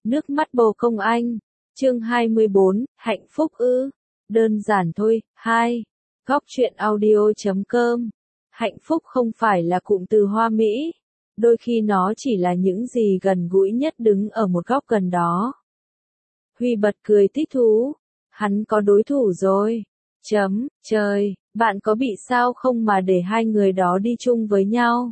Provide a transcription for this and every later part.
Nước mắt bồ công anh. Chương 24, hạnh phúc ư? Đơn giản thôi. 2. Góc truyện audio.com. Hạnh phúc không phải là cụm từ Hoa Mỹ. Đôi khi nó chỉ là những gì gần gũi nhất đứng ở một góc gần đó. Huy bật cười thích thú. Hắn có đối thủ rồi. Trời, bạn có bị sao không mà để hai người đó đi chung với nhau?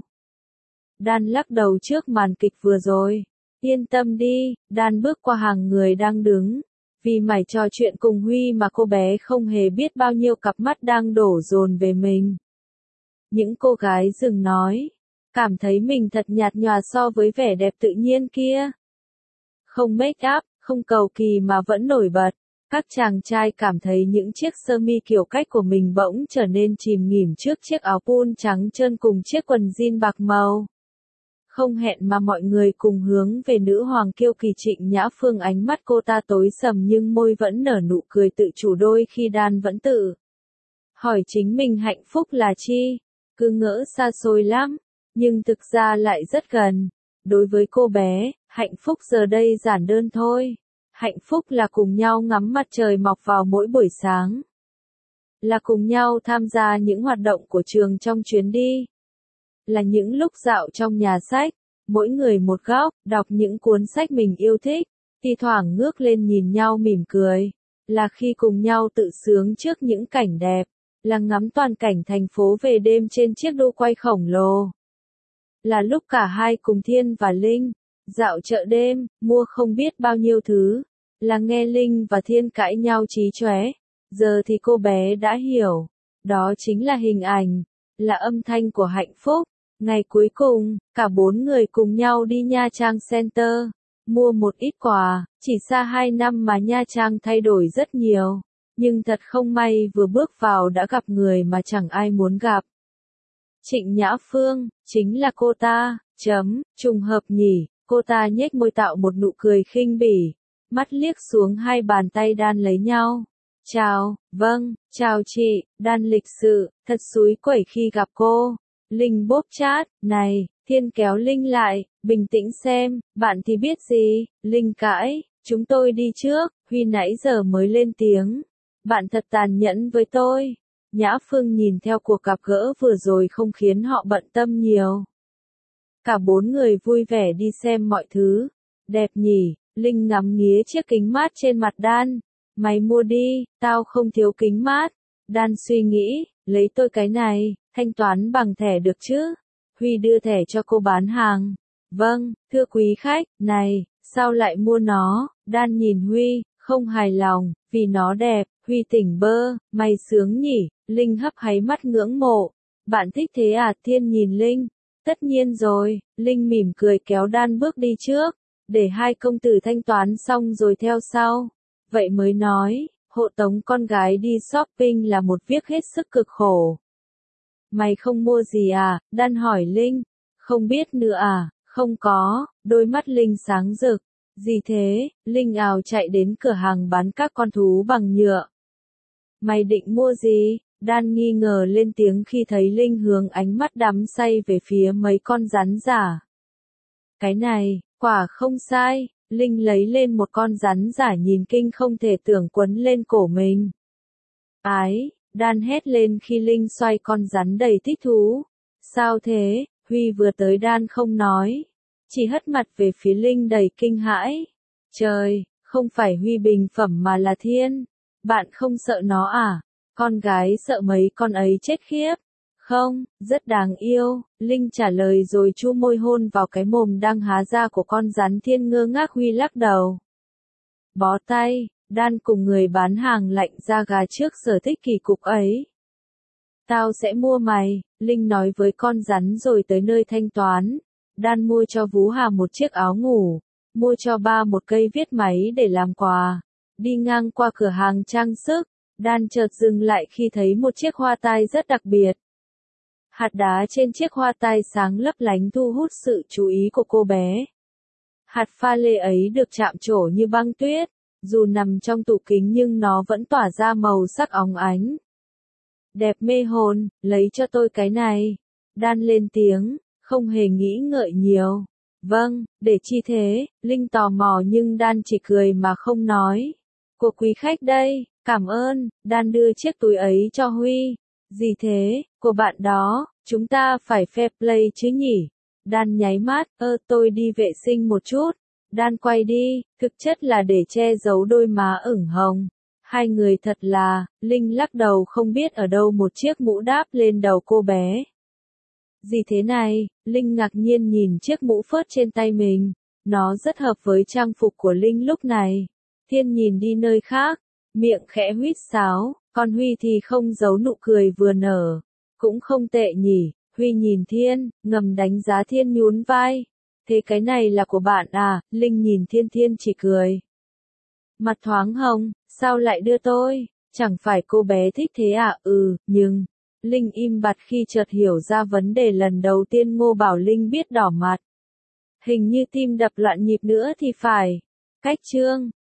Dan lắc đầu trước màn kịch vừa rồi. Yên tâm đi, Dan bước qua hàng người đang đứng. Vì mải trò chuyện cùng Huy mà cô bé không hề biết bao nhiêu cặp mắt đang đổ dồn về mình. Những cô gái dừng nói. Cảm thấy mình thật nhạt nhòa so với vẻ đẹp tự nhiên kia. Không make up, không cầu kỳ mà vẫn nổi bật. Các chàng trai cảm thấy những chiếc sơ mi kiểu cách của mình bỗng trở nên chìm nghỉm trước chiếc áo pool trắng trơn cùng chiếc quần jean bạc màu. Không hẹn mà mọi người cùng hướng về nữ hoàng kiêu kỳ Trịnh Nhã Phương, ánh mắt cô ta tối sầm nhưng môi vẫn nở nụ cười tự chủ, đôi khi Dan vẫn tự hỏi chính mình hạnh phúc là chi, cứ ngỡ xa xôi lắm, nhưng thực ra lại rất gần. Đối với cô bé, hạnh phúc giờ đây giản đơn thôi. Hạnh phúc là cùng nhau ngắm mặt trời mọc vào mỗi buổi sáng. Là cùng nhau tham gia những hoạt động của trường trong chuyến đi. Là những lúc dạo trong nhà sách, mỗi người một góc, đọc những cuốn sách mình yêu thích, thi thoảng ngước lên nhìn nhau mỉm cười. Là khi cùng nhau tự sướng trước những cảnh đẹp. Là ngắm toàn cảnh thành phố về đêm trên chiếc đu quay khổng lồ. Là lúc cả hai cùng Thiên và Linh dạo chợ đêm, mua không biết bao nhiêu thứ. Là nghe Linh và Thiên cãi nhau chí chóe. Giờ thì cô bé đã hiểu. Đó chính là hình ảnh, là âm thanh của hạnh phúc. Ngày cuối cùng, cả bốn người cùng nhau đi Nha Trang Center, mua một ít quà. Chỉ xa 2 năm mà Nha Trang thay đổi rất nhiều. Nhưng thật không may vừa bước vào đã gặp người mà chẳng ai muốn gặp. Trịnh Nhã Phương, chính là cô ta. Trùng hợp nhỉ. Cô ta nhếch môi tạo một nụ cười khinh bỉ, mắt liếc xuống hai bàn tay Dan lấy nhau. Chào, vâng, chào chị. Dan lịch sự, thật xúi quẩy khi gặp cô. Linh bóp chát, này. Thiên kéo Linh lại, bình tĩnh xem, bạn thì biết gì. Linh cãi, chúng tôi đi trước. Huy nãy giờ mới lên tiếng. Bạn thật tàn nhẫn với tôi. Nhã Phương nhìn theo cuộc gặp gỡ vừa rồi không khiến họ bận tâm nhiều. Cả bốn người vui vẻ đi xem mọi thứ. Đẹp nhỉ. Linh ngắm nghía chiếc kính mát trên mặt Dan. Mày mua đi, tao không thiếu kính mát. Dan suy nghĩ, lấy tôi cái này, thanh toán bằng thẻ được chứ? Huy đưa thẻ cho cô bán hàng. Vâng, thưa quý khách, này, sao lại mua nó? Dan nhìn Huy, không hài lòng, vì nó đẹp. Huy tỉnh bơ, mày sướng nhỉ? Linh hấp háy mắt ngưỡng mộ. Bạn thích thế à? Thiên nhìn Linh. Tất nhiên rồi. Linh mỉm cười kéo Dan bước đi trước, để hai công tử thanh toán xong rồi theo sau. Vậy mới nói, hộ tống con gái đi shopping là một việc hết sức cực khổ. Mày không mua gì à? Dan hỏi Linh. Không biết nữa à? Không có. Đôi mắt Linh sáng rực. Gì thế? Linh ào chạy đến cửa hàng bán các con thú bằng nhựa. Mày định mua gì? Dan nghi ngờ lên tiếng khi thấy Linh hướng ánh mắt đắm say về phía mấy con rắn giả. Cái này, quả không sai. Linh lấy lên một con rắn giả nhìn kinh không thể tưởng quấn lên cổ mình. Ái, Dan hét lên khi Linh xoay con rắn đầy thích thú. Sao thế? Huy vừa tới Dan không nói, chỉ hất mặt về phía Linh đầy kinh hãi. Trời, không phải Huy bình phẩm mà là Thiên. Bạn không sợ nó à? Con gái sợ mấy con ấy chết khiếp. Không, rất đáng yêu. Linh trả lời rồi chu môi hôn vào cái mồm đang há ra của con rắn. Thiên ngơ ngác. Huy lắc đầu. Bó tay. Dan cùng người bán hàng lạnh da gà trước sở thích kỳ cục ấy. Tao sẽ mua mày, Linh nói với con rắn rồi tới nơi thanh toán. Dan mua cho Vú Hà một chiếc áo ngủ, mua cho ba một cây viết máy để làm quà. Đi ngang qua cửa hàng trang sức, Dan chợt dừng lại khi thấy một chiếc hoa tai rất đặc biệt. Hạt đá trên chiếc hoa tai sáng lấp lánh thu hút sự chú ý của cô bé. Hạt pha lê ấy được chạm trổ như băng tuyết, dù nằm trong tủ kính nhưng nó vẫn tỏa ra màu sắc óng ánh. Đẹp mê hồn, lấy cho tôi cái này. Dan lên tiếng, không hề nghĩ ngợi nhiều. Vâng, để chi thế, Linh tò mò nhưng Đan chỉ cười mà không nói. Của quý khách đây, cảm ơn, Đan đưa chiếc túi ấy cho Huy. Gì thế, của bạn đó, chúng ta phải fair play chứ nhỉ? Đan nháy mắt, tôi đi vệ sinh một chút. Đan quay đi, thực chất là để che giấu đôi má ửng hồng. Hai người thật là, Linh lắc đầu không biết ở đâu một chiếc mũ đáp lên đầu cô bé. Gì thế này, Linh ngạc nhiên nhìn chiếc mũ phớt trên tay mình. Nó rất hợp với trang phục của Linh lúc này. Thiên nhìn đi nơi khác, miệng khẽ huýt sáo, còn Huy thì không giấu nụ cười vừa nở. Cũng không tệ nhỉ, Huy nhìn Thiên, ngầm đánh giá Thiên nhún vai. Thế cái này là của bạn à, Linh nhìn Thiên, Thiên chỉ cười. Mặt thoáng hồng, sao lại đưa tôi, chẳng phải cô bé thích thế à, nhưng... Linh im bặt khi chợt hiểu ra vấn đề lần đầu tiên Ngô Bảo Linh biết đỏ mặt. Hình như tim đập loạn nhịp nữa thì phải. Cách chương